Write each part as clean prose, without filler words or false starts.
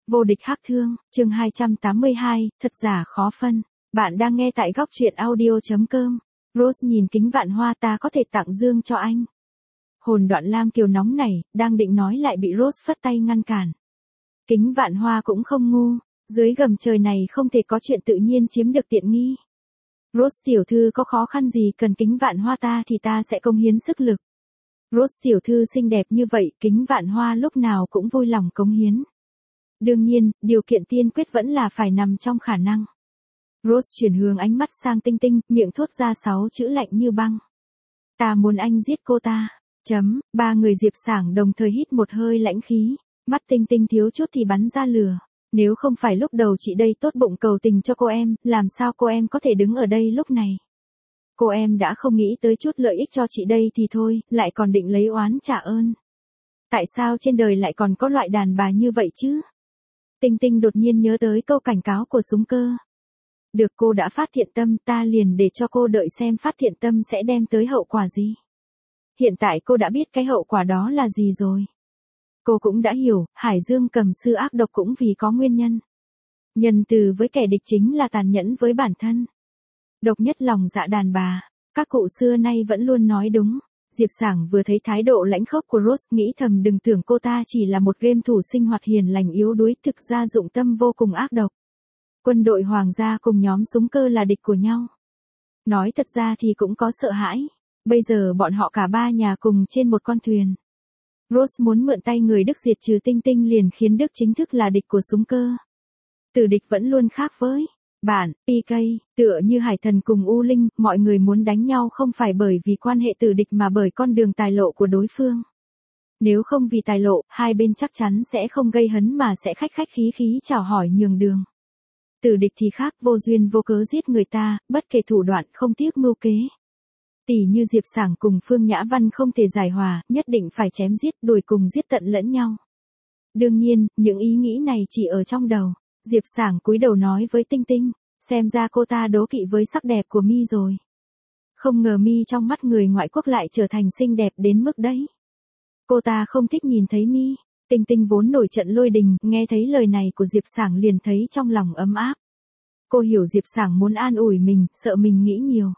Vô địch hắc thương, chương 282, thật giả khó phân. Bạn đang nghe tại góc truyện audio.com. Rose nhìn Kính Vạn Hoa, ta có thể tặng dương cho anh. Hồn Đoạn Lam Kiều nóng nảy, đang định nói lại bị Rose phất tay ngăn cản. Kính Vạn Hoa cũng không ngu, dưới gầm trời này không thể có chuyện tự nhiên chiếm được tiện nghi. Rose tiểu thư có khó khăn gì cần Kính Vạn Hoa ta thì ta sẽ cống hiến sức lực. Rose tiểu thư xinh đẹp như vậy, Kính Vạn Hoa lúc nào cũng vui lòng cống hiến. Đương nhiên, điều kiện tiên quyết vẫn là phải nằm trong khả năng. Rose chuyển hướng ánh mắt sang Tinh Tinh, miệng thốt ra 6 chữ lạnh như băng. Ta muốn anh giết cô ta. Ba người Diệp Sảng đồng thời hít một hơi lãnh khí, mắt Tinh Tinh thiếu chút thì bắn ra lửa. Nếu không phải lúc đầu chị đây tốt bụng cầu tình cho cô em, làm sao cô em có thể đứng ở đây lúc này? Cô em đã không nghĩ tới chút lợi ích cho chị đây thì thôi, lại còn định lấy oán trả ơn. Tại sao trên đời lại còn có loại đàn bà như vậy chứ? Tinh Tinh đột nhiên nhớ tới câu cảnh cáo của Súng Cơ. Được, cô đã phát thiện tâm, ta liền để cho cô đợi xem phát thiện tâm sẽ đem tới hậu quả gì. Hiện tại cô đã biết cái hậu quả đó là gì rồi. Cô cũng đã hiểu, Hải Dương Cầm Sư ác độc cũng vì có nguyên nhân. Nhân từ với kẻ địch chính là tàn nhẫn với bản thân. Độc nhất lòng dạ đàn bà, các cụ xưa nay vẫn luôn nói đúng. Diệp Sảng vừa thấy thái độ lãnh khốc của Rose nghĩ thầm đừng tưởng cô ta chỉ là một game thủ sinh hoạt hiền lành yếu đuối, thực ra dụng tâm vô cùng ác độc. Quân đội hoàng gia cùng nhóm Súng Cơ là địch của nhau. Nói thật ra thì cũng có sợ hãi. Bây giờ bọn họ cả ba nhà cùng trên một con thuyền. Rose muốn mượn tay người Đức diệt trừ Tinh Tinh liền khiến Đức chính thức là địch của Súng Cơ. Tử địch vẫn luôn khác với bạn, PK, tựa như Hải Thần cùng U Linh, mọi người muốn đánh nhau không phải bởi vì quan hệ tử địch mà bởi con đường tài lộ của đối phương. Nếu không vì tài lộ, hai bên chắc chắn sẽ không gây hấn mà sẽ khách khách khí khí chào hỏi nhường đường. Tử địch thì khác, vô duyên vô cớ giết người ta, bất kể thủ đoạn không tiếc mưu kế. Tỷ như Diệp Sảng cùng Phương Nhã Văn không thể giải hòa, nhất định phải chém giết, đuổi cùng giết tận lẫn nhau. Đương nhiên, những ý nghĩ này chỉ ở trong đầu. Diệp Sảng cúi đầu nói với Tinh Tinh, xem ra cô ta đố kỵ với sắc đẹp của mi rồi. Không ngờ mi trong mắt người ngoại quốc lại trở thành xinh đẹp đến mức đấy. Cô ta không thích nhìn thấy mi. Tinh Tinh vốn nổi trận lôi đình, nghe thấy lời này của Diệp Sảng liền thấy trong lòng ấm áp. Cô hiểu Diệp Sảng muốn an ủi mình, sợ mình nghĩ nhiều.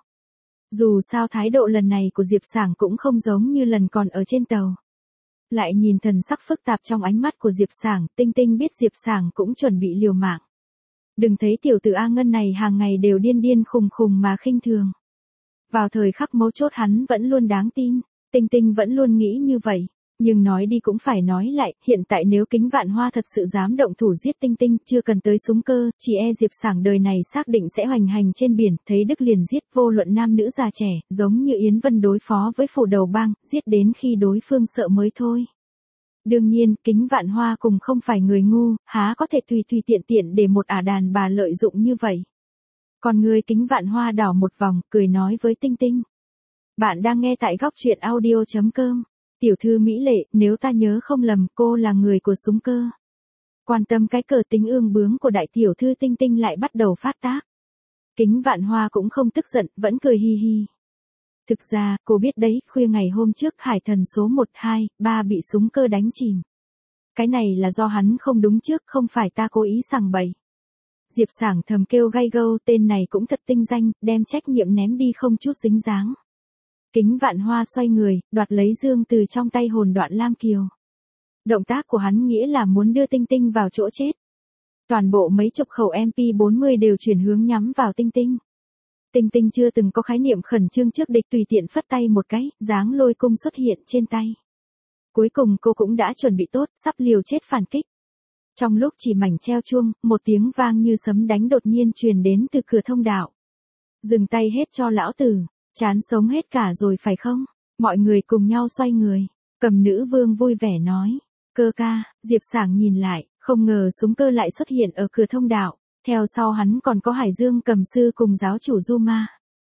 Dù sao thái độ lần này của Diệp Sảng cũng không giống như lần còn ở trên tàu. Lại nhìn thần sắc phức tạp trong ánh mắt của Diệp Sảng, Tinh Tinh biết Diệp Sảng cũng chuẩn bị liều mạng. Đừng thấy tiểu tử A Ngân này hàng ngày đều điên điên khùng khùng mà khinh thường. Vào thời khắc mấu chốt hắn vẫn luôn đáng tin, Tinh Tinh vẫn luôn nghĩ như vậy. Nhưng nói đi cũng phải nói lại, hiện tại nếu Kính Vạn Hoa thật sự dám động thủ giết Tinh Tinh, chưa cần tới Súng Cơ, chỉ e Diệp Sảng đời này xác định sẽ hoành hành trên biển, thấy Đức liền giết, vô luận nam nữ già trẻ, giống như Yến Vân đối phó với phủ đầu bang, giết đến khi đối phương sợ mới thôi. Đương nhiên, Kính Vạn Hoa cùng không phải người ngu, há có thể tùy tiện tiện để một đàn bà lợi dụng như vậy. Còn người Kính Vạn Hoa đảo một vòng, cười nói với Tinh Tinh. Bạn đang nghe tại góc truyện audio.com. Tiểu thư mỹ lệ, nếu ta nhớ không lầm, cô là người của Súng Cơ. Quan tâm cái cờ tính ương bướng của đại tiểu thư Tinh Tinh lại bắt đầu phát tác. Kính Vạn Hoa cũng không tức giận, vẫn cười hi hi. Thực ra, cô biết đấy, khuya ngày hôm trước Hải Thần số 1, 2, 3 bị Súng Cơ đánh chìm. Cái này là do hắn không đúng trước, không phải ta cố ý sằng bậy. Diệp Sảng thầm kêu gay gâu, tên này cũng thật tinh danh, đem trách nhiệm ném đi không chút dính dáng. Kính Vạn Hoa xoay người, đoạt lấy dương từ trong tay Hồn Đoạn Lam Kiều. Động tác của hắn nghĩa là muốn đưa Tinh Tinh vào chỗ chết. Toàn bộ mấy chục khẩu MP40 đều chuyển hướng nhắm vào Tinh Tinh. Tinh Tinh chưa từng có khái niệm khẩn trương trước địch, tùy tiện phất tay một cái, dáng lôi cung xuất hiện trên tay. Cuối cùng cô cũng đã chuẩn bị tốt, sắp liều chết phản kích. Trong lúc chỉ mảnh treo chuông, một tiếng vang như sấm đánh đột nhiên truyền đến từ cửa thông đạo. Dừng tay hết cho lão tử. Chán sống hết cả rồi phải không? Mọi người cùng nhau xoay người. Cầm nữ vương vui vẻ nói. Cơ ca, Diệp Sảng nhìn lại, không ngờ Súng Cơ lại xuất hiện ở cửa thông đạo. Theo sau hắn còn có Hải Dương Cầm Sư cùng giáo chủ Zuma.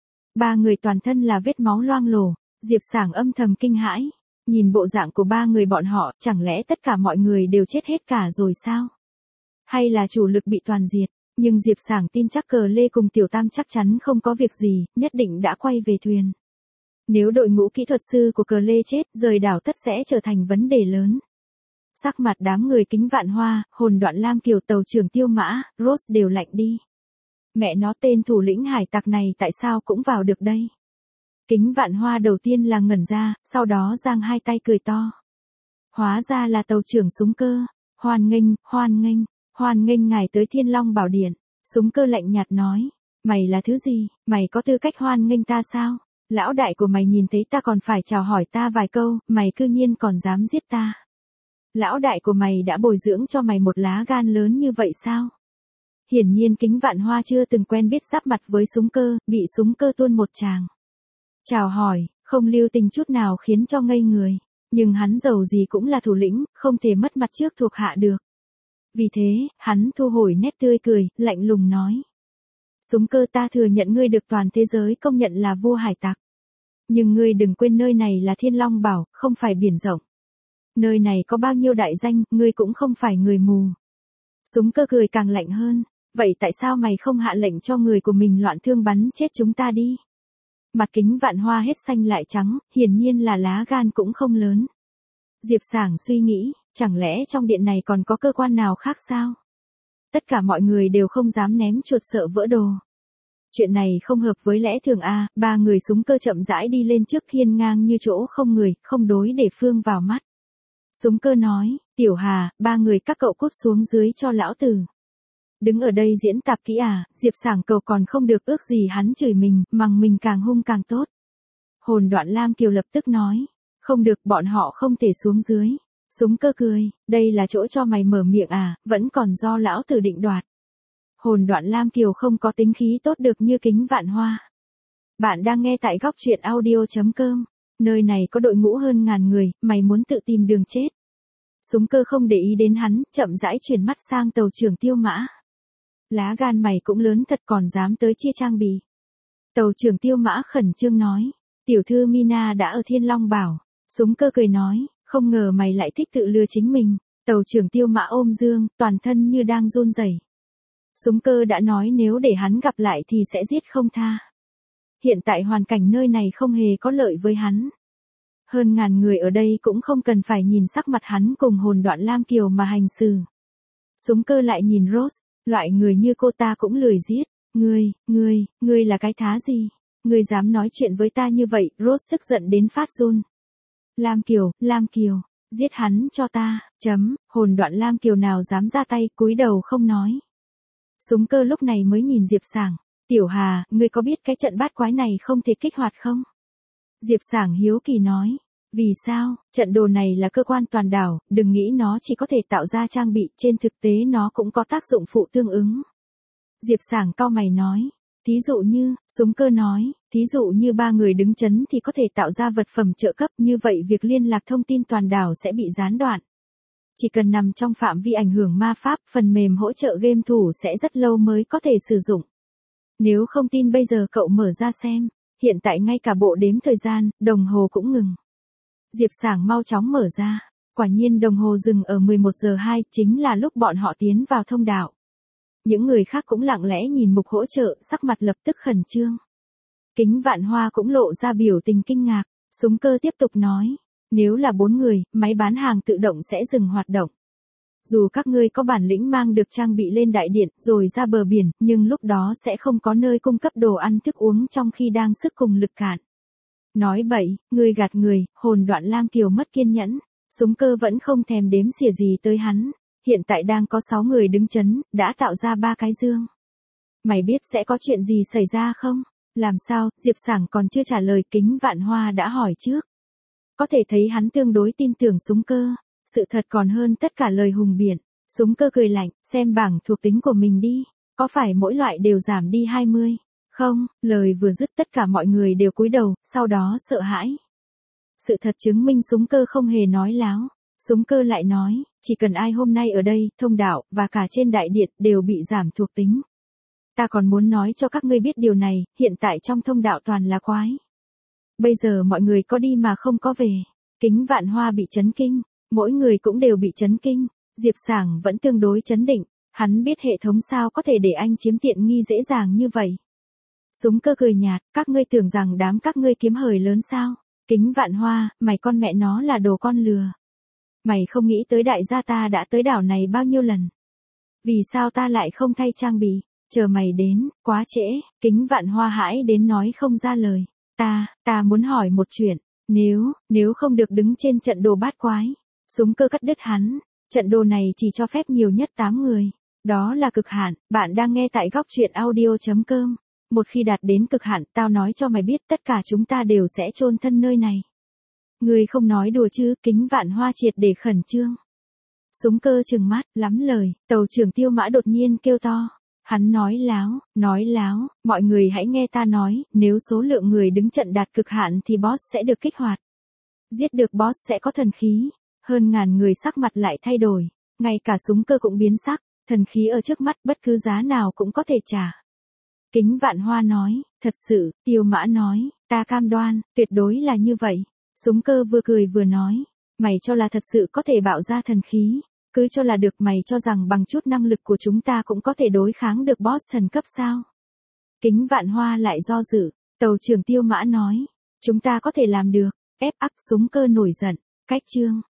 Ba người toàn thân là vết máu loang lổ. Diệp Sảng âm thầm kinh hãi. Nhìn bộ dạng của ba người bọn họ, chẳng lẽ tất cả mọi người đều chết hết cả rồi sao? Hay là chủ lực bị toàn diệt? Nhưng Diệp Sảng tin chắc Cờ Lê cùng Tiểu Tam chắc chắn không có việc gì, nhất định đã quay về thuyền. Nếu đội ngũ kỹ thuật sư của Cờ Lê chết, rời đảo tất sẽ trở thành vấn đề lớn. Sắc mặt đám người Kính Vạn Hoa, Hồn Đoạn Lam Kiều, Tàu trưởng Tiêu Mã, Rose đều lạnh đi. Mẹ nó, tên thủ lĩnh hải tặc này tại sao cũng vào được đây? Kính Vạn Hoa đầu tiên là ngẩn ra, sau đó giang hai tay cười to. Hóa ra là tàu trưởng Súng Cơ. Hoan nghênh ngài tới Thiên Long Bảo Điện. Súng Cơ lạnh nhạt nói. Mày là thứ gì, mày có tư cách hoan nghênh ta sao? Lão đại của mày nhìn thấy ta còn phải chào hỏi ta vài câu, mày cư nhiên còn dám giết ta. Lão đại của mày đã bồi dưỡng cho mày một lá gan lớn như vậy sao? Hiển nhiên Kính Vạn Hoa chưa từng quen biết giáp mặt với Súng Cơ, bị Súng Cơ tuôn một tràng chào hỏi, không lưu tình chút nào khiến cho ngây người. Nhưng hắn dầu gì cũng là thủ lĩnh, không thể mất mặt trước thuộc hạ được. Vì thế, hắn thu hồi nét tươi cười, lạnh lùng nói. Súng Cơ, ta thừa nhận ngươi được toàn thế giới công nhận là vua hải tặc. Nhưng ngươi đừng quên nơi này là Thiên Long Bảo, không phải biển rộng. Nơi này có bao nhiêu đại danh, ngươi cũng không phải người mù. Súng Cơ cười càng lạnh hơn. Vậy tại sao mày không hạ lệnh cho người của mình loạn thương bắn chết chúng ta đi? Mặt Kính Vạn Hoa hết xanh lại trắng, hiển nhiên là lá gan cũng không lớn. Diệp Sảng suy nghĩ, chẳng lẽ trong điện này còn có cơ quan nào khác sao? Tất cả mọi người đều không dám ném chuột sợ vỡ đồ. Chuyện này không hợp với lẽ thường a. Ba người Súng Cơ chậm rãi đi lên trước, hiên ngang như chỗ không người, không đối để phương vào mắt. Súng Cơ nói, Tiểu Hà, ba người các cậu cút xuống dưới cho lão tử. Đứng ở đây diễn tạp kỹ à? Diệp Sảng cầu còn không được, ước gì hắn chửi mình, mắng mình càng hung càng tốt. Hồn Đoạn Lam Kiều lập tức nói, không được, bọn họ không thể xuống dưới. Súng Cơ cười, đây là chỗ cho mày mở miệng à, vẫn còn do lão tử định đoạt. Hồn Đoạn Lam Kiều không có tính khí tốt được như Kính Vạn Hoa. Bạn đang nghe tại góc truyện audio.com, nơi này có đội ngũ hơn ngàn người, mày muốn tự tìm đường chết. Súng Cơ không để ý đến hắn, chậm rãi chuyển mắt sang tàu trưởng Tiêu Mã. Lá gan mày cũng lớn thật, còn dám tới chia trang bị. Tàu trưởng Tiêu Mã khẩn trương nói, tiểu thư Mina đã ở Thiên Long Bảo. Súng Cơ cười nói, không ngờ mày lại thích tự lừa chính mình. Tàu trưởng Tiêu Mã ôm dương, toàn thân như đang run rẩy. Súng Cơ đã nói nếu để hắn gặp lại thì sẽ giết không tha. Hiện tại hoàn cảnh nơi này không hề có lợi với hắn. Hơn ngàn người ở đây cũng không cần phải nhìn sắc mặt hắn cùng Hồn Đoạn Lam Kiều mà hành xử. Súng Cơ lại nhìn Rose, loại người như cô ta cũng lười giết. Ngươi là cái thá gì? Ngươi dám nói chuyện với ta như vậy? Rose tức giận đến phát run. Lam Kiều, giết hắn cho ta. Hồn Đoạn Lam Kiều nào dám ra tay, cúi đầu không nói. Súng Cơ lúc này mới nhìn Diệp Sảng. Tiểu Hà, ngươi có biết cái trận bát quái này không thể kích hoạt không? Diệp Sảng hiếu kỳ nói. Vì sao? Trận đồ này là cơ quan toàn đảo, đừng nghĩ nó chỉ có thể tạo ra trang bị, trên thực tế nó cũng có tác dụng phụ tương ứng. Diệp Sảng cau mày nói. Thí dụ như, Súng Cơ nói, thí dụ như ba người đứng chấn thì có thể tạo ra vật phẩm trợ cấp, như vậy việc liên lạc thông tin toàn đảo sẽ bị gián đoạn. Chỉ cần nằm trong phạm vi ảnh hưởng ma pháp, phần mềm hỗ trợ game thủ sẽ rất lâu mới có thể sử dụng. Nếu không tin bây giờ cậu mở ra xem, hiện tại ngay cả bộ đếm thời gian, đồng hồ cũng ngừng. Diệp Sảng mau chóng mở ra, quả nhiên đồng hồ dừng ở 11 giờ 2, chính là lúc bọn họ tiến vào thông đạo. Những người khác cũng lặng lẽ nhìn mục hỗ trợ, sắc mặt lập tức khẩn trương. Kính Vạn Hoa cũng lộ ra biểu tình kinh ngạc. Súng Cơ tiếp tục nói, nếu là 4 người, máy bán hàng tự động sẽ dừng hoạt động. Dù các ngươi có bản lĩnh mang được trang bị lên đại điện rồi ra bờ biển, nhưng lúc đó sẽ không có nơi cung cấp đồ ăn thức uống trong khi đang sức cùng lực cạn. Nói bậy, ngươi gạt người. Hồn Đoạn Lam Kiều mất kiên nhẫn. Súng Cơ vẫn không thèm đếm xỉa gì tới hắn. Hiện tại đang có 6 người đứng chấn, đã tạo ra 3 cái dương. Mày biết sẽ có chuyện gì xảy ra không? Làm sao? Diệp Sảng còn chưa trả lời, Kính Vạn Hoa đã hỏi trước. Có thể thấy hắn tương đối tin tưởng Súng Cơ. Sự thật còn hơn tất cả lời hùng biện. Súng Cơ cười lạnh, xem bảng thuộc tính của mình đi. Có phải mỗi loại đều giảm đi 20? Không, lời vừa dứt tất cả mọi người đều cúi đầu, sau đó sợ hãi. Sự thật chứng minh Súng Cơ không hề nói láo. Súng Cơ lại nói, chỉ cần ai hôm nay ở đây, thông đạo, và cả trên đại điện, đều bị giảm thuộc tính. Ta còn muốn nói cho các ngươi biết điều này, hiện tại trong thông đạo toàn là quái. Bây giờ mọi người có đi mà không có về. Kính Vạn Hoa bị chấn kinh, mỗi người cũng đều bị chấn kinh. Diệp Sảng vẫn tương đối chấn định, hắn biết hệ thống sao có thể để anh chiếm tiện nghi dễ dàng như vậy. Súng Cơ cười nhạt, các ngươi tưởng rằng đám các ngươi kiếm hời lớn sao? Kính Vạn Hoa, mày con mẹ nó là đồ con lừa. Mày không nghĩ tới đại gia ta đã tới đảo này bao nhiêu lần. Vì sao ta lại không thay trang bị, chờ mày đến, quá trễ, Kính Vạn Hoa hãi đến nói không ra lời. Ta muốn hỏi một chuyện, nếu không được đứng trên trận đồ bát quái. Súng Cơ cắt đứt hắn, trận đồ này chỉ cho phép nhiều nhất 8 người. Đó là cực hạn, bạn đang nghe tại góc truyện audio.com. Một khi đạt đến cực hạn, tao nói cho mày biết tất cả chúng ta đều sẽ chôn thân nơi này. Người không nói đùa chứ, Kính Vạn Hoa triệt để khẩn trương. Súng Cơ trừng mắt, lắm lời, tàu trưởng Tiêu Mã đột nhiên kêu to. Hắn nói láo, mọi người hãy nghe ta nói, nếu số lượng người đứng trận đạt cực hạn thì boss sẽ được kích hoạt. Giết được boss sẽ có thần khí. Hơn ngàn người sắc mặt lại thay đổi, ngay cả Súng Cơ cũng biến sắc, thần khí ở trước mắt bất cứ giá nào cũng có thể trả. Kính Vạn Hoa nói, thật sự, Tiêu Mã nói, ta cam đoan, tuyệt đối là như vậy. Súng Cơ vừa cười vừa nói, mày cho là thật sự có thể bạo ra thần khí, cứ cho là được, mày cho rằng bằng chút năng lực của chúng ta cũng có thể đối kháng được boss thần cấp sao? Kính Vạn Hoa lại do dự, tàu trưởng Tiêu Mã nói, chúng ta có thể làm được, ép áp. Súng Cơ nổi giận, cách chương.